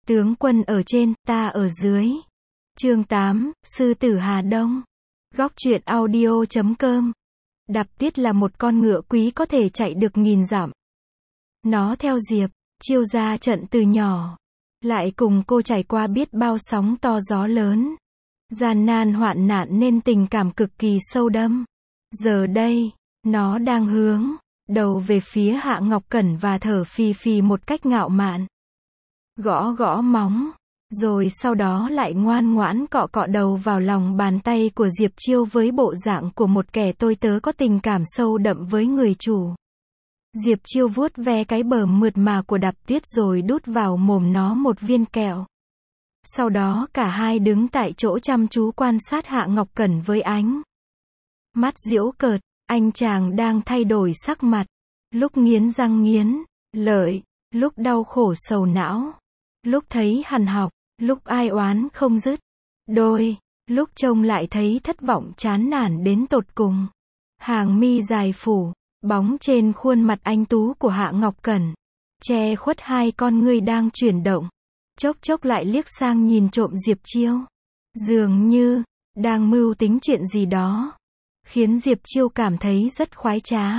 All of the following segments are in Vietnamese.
Tướng quân ở trên, ta ở dưới. Chương 8, Sư tử Hà Đông. Góc truyện audio.com. Đạp Tiết là một con ngựa quý có thể chạy được 1000 dặm. Nó theo Diệp Chiêu ra trận từ nhỏ, lại cùng cô trải qua biết bao sóng to gió lớn, gian nan hoạn nạn nên tình cảm cực kỳ sâu đậm. Giờ đây, nó đang hướng đầu về phía Hạ Ngọc Cẩn và thở phì phì một cách ngạo mạn. Gõ gõ móng, rồi sau đó lại ngoan ngoãn cọ cọ đầu vào lòng bàn tay của Diệp Chiêu với bộ dạng của một kẻ tôi tớ có tình cảm sâu đậm với người chủ. Diệp Chiêu vuốt ve cái bờ mượt mà của Đạp Tuyết rồi đút vào mồm nó một viên kẹo. Sau đó cả hai đứng tại chỗ chăm chú quan sát Hạ Ngọc Cẩn với ánh mắt giễu cợt. Anh chàng đang thay đổi sắc mặt, lúc nghiến răng nghiến lợi, lúc đau khổ sầu não, lúc thấy hằn học, lúc ai oán không dứt, lúc trông lại thấy thất vọng chán nản đến tột cùng. Hàng mi dài phủ bóng trên khuôn mặt anh tú của Hạ Ngọc Cẩn, che khuất hai con ngươi đang chuyển động, chốc chốc lại liếc sang nhìn trộm Diệp Chiêu, dường như đang mưu tính chuyện gì đó, khiến Diệp Chiêu cảm thấy rất khoái trá.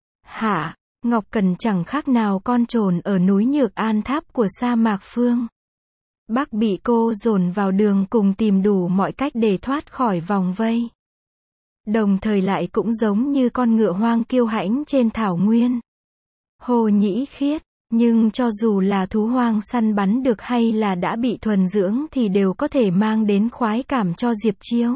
Hạ Ngọc Cẩn chẳng khác nào con trồn ở núi Nhược An Tháp của sa mạc phương Bắc bị cô dồn vào đường cùng tìm đủ mọi cách để thoát khỏi vòng vây. Đồng thời lại cũng giống như con ngựa hoang kiêu hãnh trên thảo nguyên. Hồ nhĩ khiết, nhưng cho dù là thú hoang săn bắn được hay là đã bị thuần dưỡng thì đều có thể mang đến khoái cảm cho Diệp Chiêu,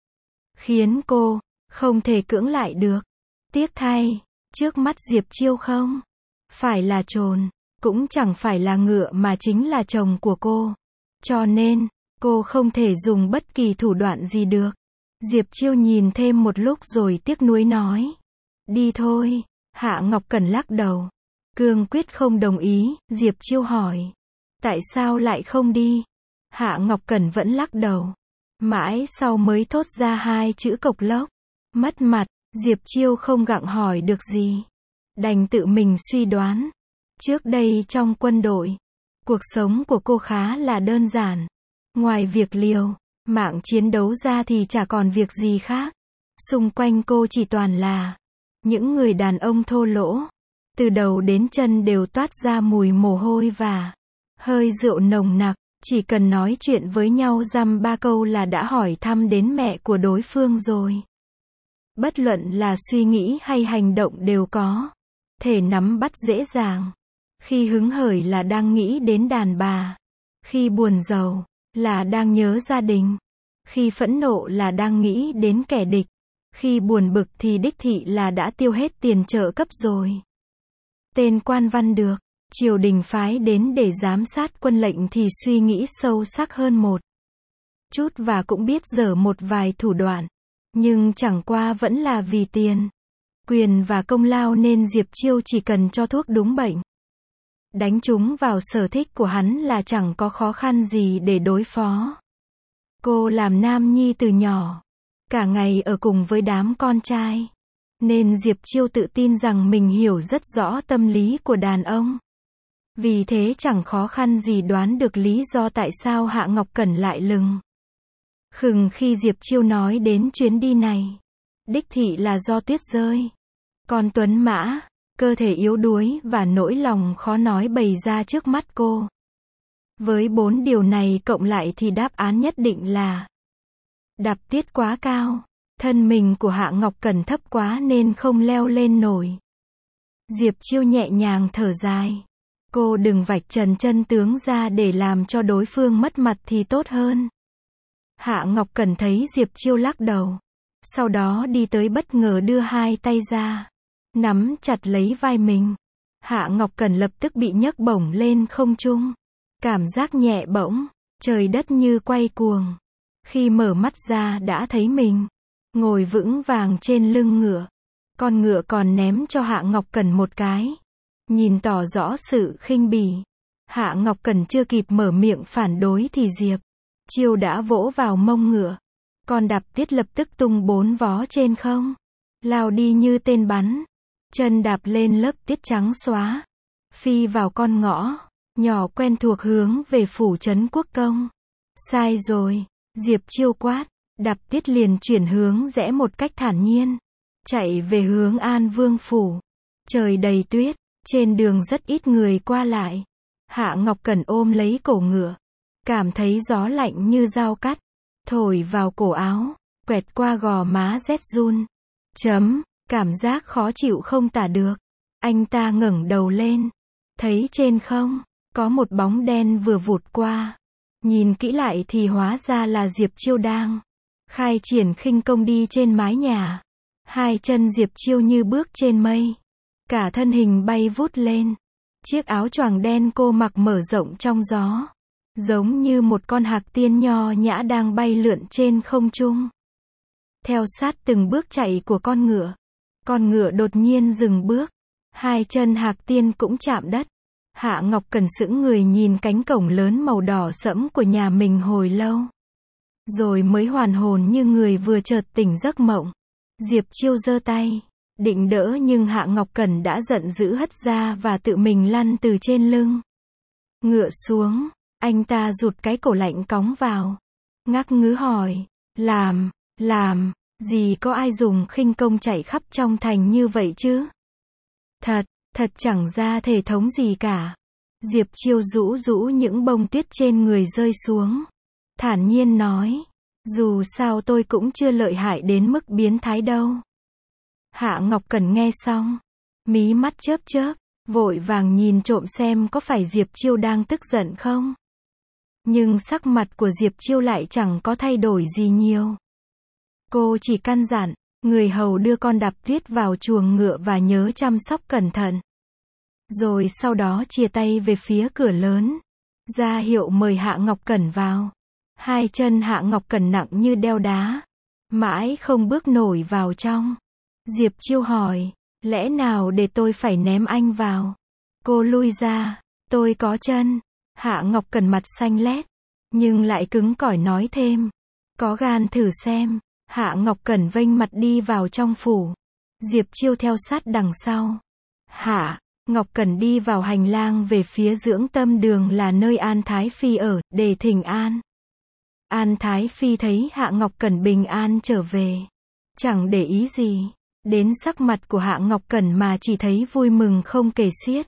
khiến cô không thể cưỡng lại được. Tiếc thay, trước mắt Diệp Chiêu không phải là trồn, cũng chẳng phải là ngựa mà chính là chồng của cô. Cho nên, cô không thể dùng bất kỳ thủ đoạn gì được. Diệp Chiêu nhìn thêm một lúc rồi tiếc nuối nói. Đi thôi. Hạ Ngọc Cẩn lắc đầu, cương quyết không đồng ý. Diệp Chiêu hỏi. Tại sao lại không đi? Hạ Ngọc Cẩn vẫn lắc đầu. Mãi sau mới thốt ra hai chữ cộc lốc. Mất mặt. Diệp Chiêu không gặng hỏi được gì, đành tự mình suy đoán. Trước đây trong quân đội, cuộc sống của cô khá là đơn giản. Ngoài việc liều mạng chiến đấu ra thì chả còn việc gì khác. Xung quanh cô chỉ toàn là những người đàn ông thô lỗ, từ đầu đến chân đều toát ra mùi mồ hôi và hơi rượu nồng nặc. Chỉ cần nói chuyện với nhau dăm ba câu là đã hỏi thăm đến mẹ của đối phương rồi. Bất luận là suy nghĩ hay hành động đều có thể nắm bắt dễ dàng. Khi hứng hởi là đang nghĩ đến đàn bà, khi buồn rầu là đang nhớ gia đình, khi phẫn nộ là đang nghĩ đến kẻ địch, khi buồn bực thì đích thị là đã tiêu hết tiền trợ cấp rồi. Tên quan văn được triều đình phái đến để giám sát quân lệnh thì suy nghĩ sâu sắc hơn một chút và cũng biết dở một vài thủ đoạn. Nhưng chẳng qua vẫn là vì tiền, quyền và công lao nên Diệp Chiêu chỉ cần cho thuốc đúng bệnh, đánh chúng vào sở thích của hắn là chẳng có khó khăn gì để đối phó. Cô làm nam nhi từ nhỏ, cả ngày ở cùng với đám con trai, nên Diệp Chiêu tự tin rằng mình hiểu rất rõ tâm lý của đàn ông. Vì thế chẳng khó khăn gì đoán được lý do tại sao Hạ Ngọc Cẩn lại lừng khừng khi Diệp Chiêu nói đến chuyến đi này. Đích thị là do tuyết rơi, con tuấn mã, cơ thể yếu đuối và nỗi lòng khó nói bày ra trước mắt cô. Với 4 điều này cộng lại thì đáp án nhất định là Đạp Tiết quá cao, thân mình của Hạ Ngọc Cẩn thấp quá nên không leo lên nổi. Diệp Chiêu nhẹ nhàng thở dài. Cô đừng vạch trần chân tướng ra để làm cho đối phương mất mặt thì tốt hơn. Hạ Ngọc Cẩn thấy Diệp Chiêu lắc đầu, sau đó đi tới bất ngờ đưa hai tay ra, nắm chặt lấy vai mình. Hạ Ngọc Cẩn lập tức bị nhấc bổng lên không trung. Cảm giác nhẹ bỗng, trời đất như quay cuồng. Khi mở mắt ra đã thấy mình ngồi vững vàng trên lưng ngựa. Con ngựa còn ném cho Hạ Ngọc Cẩn một cái nhìn tỏ rõ sự khinh bỉ. Hạ Ngọc Cẩn chưa kịp mở miệng phản đối thì Diệp Chiêu đã vỗ vào mông ngựa. Con Đạp Tiết lập tức tung 4 vó trên không, lao đi như tên bắn, chân đạp lên lớp tuyết trắng xóa, phi vào con ngõ. Nhỏ quen thuộc hướng về phủ trấn quốc công. Sai rồi, Diệp Chiêu quát, Đạp Tiết liền chuyển hướng rẽ một cách thản nhiên. Chạy về hướng An Vương phủ. Trời đầy tuyết, trên đường rất ít người qua lại. Hạ Ngọc Cẩn ôm lấy cổ ngựa. Cảm thấy gió lạnh như dao cắt. Thổi vào cổ áo, quẹt qua gò má rét run. Cảm giác khó chịu không tả được. Anh ta ngẩng đầu lên. Thấy trên không, có một bóng đen vừa vụt qua. Nhìn kỹ lại thì hóa ra là Diệp Chiêu đang khai triển khinh công đi trên mái nhà. Hai chân Diệp Chiêu như bước trên mây. Cả thân hình bay vút lên. Chiếc áo choàng đen cô mặc mở rộng trong gió. Giống như một con hạc tiên nho nhã đang bay lượn trên không trung. Theo sát từng bước chạy của con ngựa. Con ngựa đột nhiên dừng bước. Hai chân hạc tiên cũng chạm đất. Hạ Ngọc Cẩn sững người nhìn cánh cổng lớn màu đỏ sẫm của nhà mình hồi lâu. Rồi mới hoàn hồn như người vừa chợt tỉnh giấc mộng. Diệp Chiêu giơ tay, định đỡ nhưng Hạ Ngọc Cẩn đã giận dữ hất ra và tự mình lăn từ trên lưng ngựa xuống. Anh ta rụt cái cổ lạnh cóng vào. Ngắc ngứ hỏi, làm gì có ai dùng khinh công chạy khắp trong thành như vậy chứ? Thật chẳng ra thể thống gì cả. Diệp Chiêu rũ rũ những bông tuyết trên người rơi xuống. Thản nhiên nói, dù sao tôi cũng chưa lợi hại đến mức biến thái đâu. Hạ Ngọc Cẩn nghe xong, mí mắt chớp chớp, vội vàng nhìn trộm xem có phải Diệp Chiêu đang tức giận không. Nhưng sắc mặt của Diệp Chiêu lại chẳng có thay đổi gì nhiều. Cô chỉ căn dặn, người hầu đưa con Đạp Tuyết vào chuồng ngựa và nhớ chăm sóc cẩn thận. Rồi sau đó chia tay về phía cửa lớn, ra hiệu mời Hạ Ngọc Cẩn vào. Hai chân Hạ Ngọc Cẩn nặng như đeo đá, mãi không bước nổi vào trong. Diệp Chiêu hỏi, lẽ nào để tôi phải ném anh vào? Cô lui ra, tôi có chân. Hạ Ngọc Cẩn mặt xanh lét, nhưng lại cứng cỏi nói thêm, có gan thử xem. Hạ Ngọc Cẩn vênh mặt đi vào trong phủ. Diệp Chiêu theo sát đằng sau. Hạ Ngọc Cẩn đi vào hành lang về phía dưỡng tâm đường là nơi An Thái Phi ở, để thỉnh an. An Thái Phi thấy Hạ Ngọc Cẩn bình an trở về, chẳng để ý gì đến sắc mặt của Hạ Ngọc Cẩn mà chỉ thấy vui mừng không kể xiết.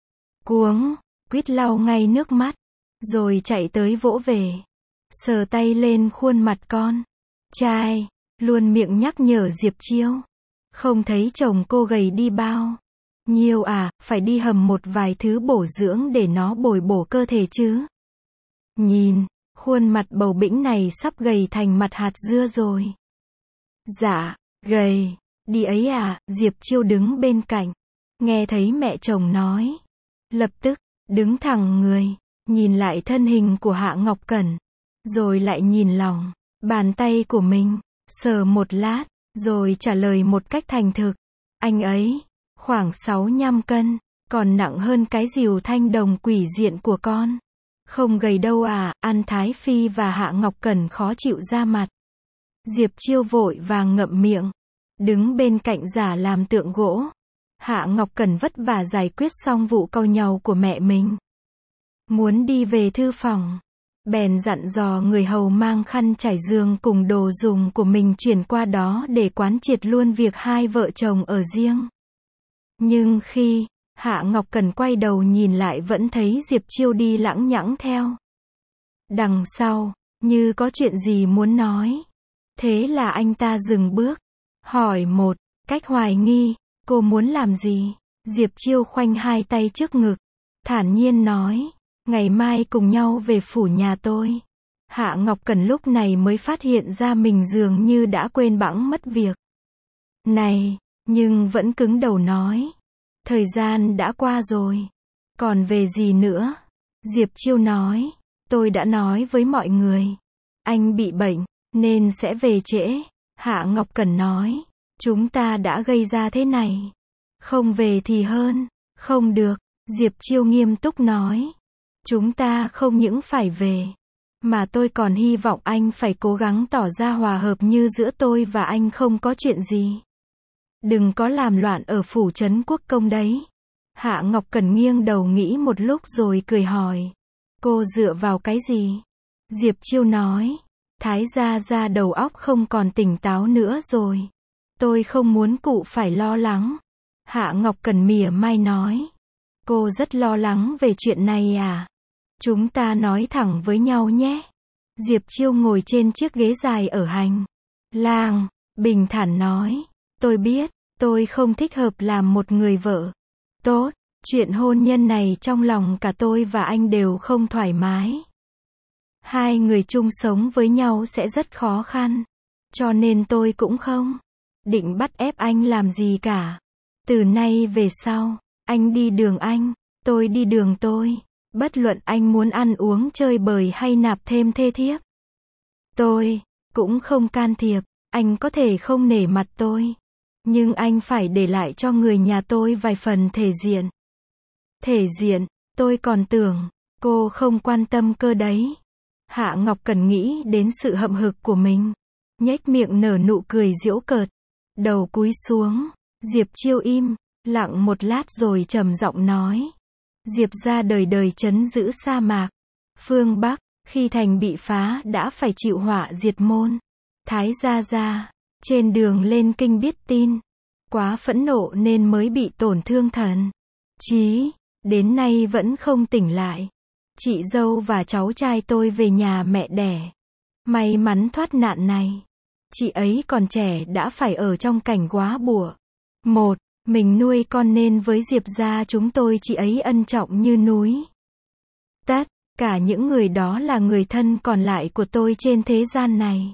Cuống quýt lau ngay nước mắt, rồi chạy tới vỗ về, sờ tay lên khuôn mặt con trai, luôn miệng nhắc nhở Diệp Chiêu. Không thấy chồng cô gầy đi bao nhiêu à, phải đi hầm một vài thứ bổ dưỡng để nó bồi bổ cơ thể chứ. Nhìn, khuôn mặt bầu bĩnh này sắp gầy thành mặt hạt dưa rồi. Dạ, gầy, đi ấy à, Diệp Chiêu đứng bên cạnh, nghe thấy mẹ chồng nói. Lập tức, đứng thẳng người, nhìn lại thân hình của Hạ Ngọc Cẩn, rồi lại nhìn lòng bàn tay của mình, sờ một lát, rồi trả lời một cách thành thực. Anh ấy, khoảng 65 cân, còn nặng hơn cái rìu thanh đồng quỷ diện của con. Không gầy đâu à, An Thái Phi và Hạ Ngọc Cẩn khó chịu ra mặt. Diệp Chiêu vội vàng ngậm miệng, đứng bên cạnh giả làm tượng gỗ. Hạ Ngọc Cẩn vất vả giải quyết xong vụ cau nhàu của mẹ mình. Muốn đi về thư phòng, bèn dặn dò người hầu mang khăn trải giường cùng đồ dùng của mình chuyển qua đó để quán triệt luôn việc hai vợ chồng ở riêng. Nhưng khi Hạ Ngọc Cẩn quay đầu nhìn lại vẫn thấy Diệp Chiêu đi lẳng nhẳng theo đằng sau, như có chuyện gì muốn nói. Thế là anh ta dừng bước, hỏi một cách hoài nghi, cô muốn làm gì? Diệp Chiêu khoanh hai tay trước ngực, thản nhiên nói, ngày mai cùng nhau về phủ nhà tôi. Hạ Ngọc Cẩn lúc này mới phát hiện ra mình dường như đã quên bẵng mất việc này, nhưng vẫn cứng đầu nói, thời gian đã qua rồi, còn về gì nữa? Diệp Chiêu nói, tôi đã nói với mọi người, anh bị bệnh, nên sẽ về trễ. Hạ Ngọc Cẩn nói, chúng ta đã gây ra thế này, không về thì hơn. Không được, Diệp Chiêu nghiêm túc nói, chúng ta không những phải về, mà tôi còn hy vọng anh phải cố gắng tỏ ra hòa hợp như giữa tôi và anh không có chuyện gì. Đừng có làm loạn ở phủ trấn quốc công đấy. Hạ Ngọc Cẩn nghiêng đầu nghĩ một lúc rồi cười hỏi. Cô dựa vào cái gì? Diệp Chiêu nói. Thái gia đầu óc không còn tỉnh táo nữa rồi. Tôi không muốn cụ phải lo lắng. Hạ Ngọc Cẩn mỉa mai nói. Cô rất lo lắng về chuyện này à? Chúng ta nói thẳng với nhau nhé. Diệp Chiêu ngồi trên chiếc ghế dài ở hành lang, bình thản nói. Tôi biết, tôi không thích hợp làm một người vợ tốt. Chuyện hôn nhân này trong lòng cả tôi và anh đều không thoải mái. Hai người chung sống với nhau sẽ rất khó khăn. Cho nên tôi cũng không định bắt ép anh làm gì cả. Từ nay về sau, anh đi đường anh, tôi đi đường tôi. Bất luận anh muốn ăn uống chơi bời hay nạp thêm thê thiếp, tôi cũng không can thiệp. Anh có thể không nể mặt tôi, nhưng anh phải để lại cho người nhà tôi vài phần thể diện. Thể diện, tôi còn tưởng cô không quan tâm cơ đấy. Hạ Ngọc Cẩn nghĩ đến sự hậm hực của mình, nhếch miệng nở nụ cười giễu cợt, đầu cúi xuống. Diệp Chiêu im lặng một lát rồi trầm giọng nói. Diệp gia đời đời trấn giữ sa mạc phương Bắc, khi thành bị phá đã phải chịu họa diệt môn. Thái gia trên đường lên kinh biết tin, quá phẫn nộ nên mới bị tổn thương thần trí, đến nay vẫn không tỉnh lại. Chị dâu và cháu trai tôi về nhà mẹ đẻ, may mắn thoát nạn này. Chị ấy còn trẻ đã phải ở trong cảnh góa bụa. Mình nuôi con nên với Diệp gia chúng tôi chị ấy ân trọng như núi. Tất cả những người đó là người thân còn lại của tôi trên thế gian này.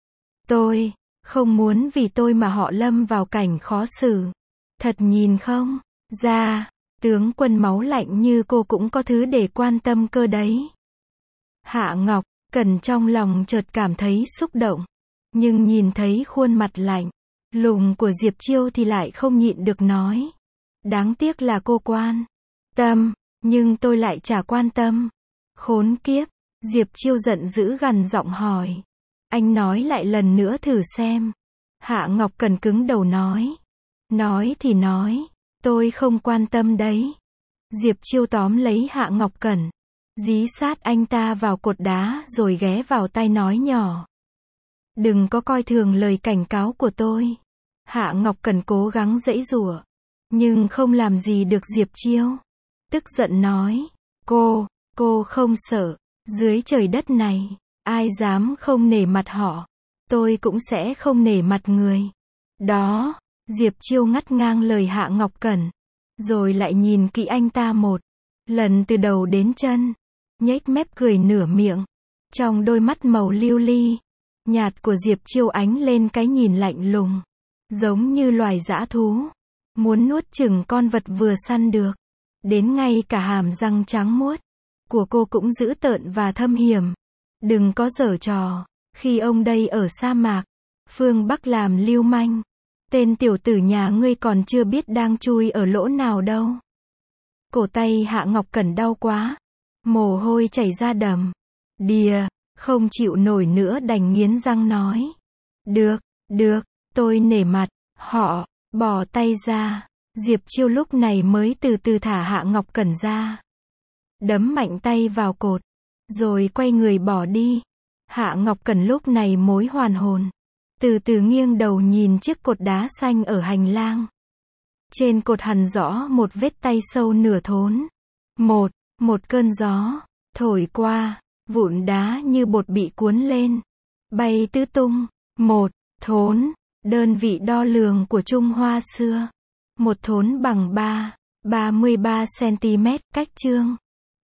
Tôi không muốn vì tôi mà họ lâm vào cảnh khó xử. Thật nhìn không ra, tướng quân máu lạnh như cô cũng có thứ để quan tâm cơ đấy. Hạ Ngọc Cẩn trong lòng chợt cảm thấy xúc động, nhưng nhìn thấy khuôn mặt lạnh lùng của Diệp Chiêu thì lại không nhịn được nói. Đáng tiếc là cô quan tâm, nhưng tôi lại chả quan tâm. Khốn kiếp, Diệp Chiêu giận dữ gằn giọng hỏi. Anh nói lại lần nữa thử xem. Hạ Ngọc Cẩn cứng đầu nói. Nói thì nói, tôi không quan tâm đấy. Diệp Chiêu tóm lấy Hạ Ngọc Cẩn, dí sát anh ta vào cột đá rồi ghé vào tai nói nhỏ. Đừng có coi thường lời cảnh cáo của tôi. Hạ Ngọc Cẩn cố gắng giãy giụa, nhưng không làm gì được Diệp Chiêu. Tức giận nói. Cô không sợ, dưới trời đất này, ai dám không nể mặt họ, tôi cũng sẽ không nể mặt người đó. Diệp Chiêu ngắt ngang lời Hạ Ngọc Cẩn, rồi lại nhìn kỹ anh ta một lần từ đầu đến chân, nhếch mép cười nửa miệng. Trong đôi mắt màu lưu ly nhạt của Diệp Chiêu ánh lên cái nhìn lạnh lùng, giống như loài dã thú muốn nuốt chửng con vật vừa săn được. Đến ngay cả hàm răng trắng muốt của cô cũng dữ tợn và thâm hiểm. Đừng có giở trò, khi ông đây ở sa mạc phương Bắc làm lưu manh, tên tiểu tử nhà ngươi còn chưa biết đang chui ở lỗ nào đâu. Cổ tay Hạ Ngọc Cẩn đau quá, mồ hôi chảy ra đầm đìa, không chịu nổi nữa đành nghiến răng nói. Được, tôi nể mặt. Họ bỏ tay ra. Diệp Chiêu lúc này mới từ từ thả Hạ Ngọc Cẩn ra, đấm mạnh tay vào cột, rồi quay người bỏ đi. Hạ Ngọc Cẩn lúc này mới hoàn hồn, từ từ nghiêng đầu nhìn chiếc cột đá xanh ở hành lang. Trên cột hằn rõ một vết tay sâu nửa thốn. Một cơn gió thổi qua, vụn đá như bột bị cuốn lên, bay tứ tung. Một thốn, đơn vị đo lường của Trung Hoa xưa. Một thốn bằng 33 cm, cách chương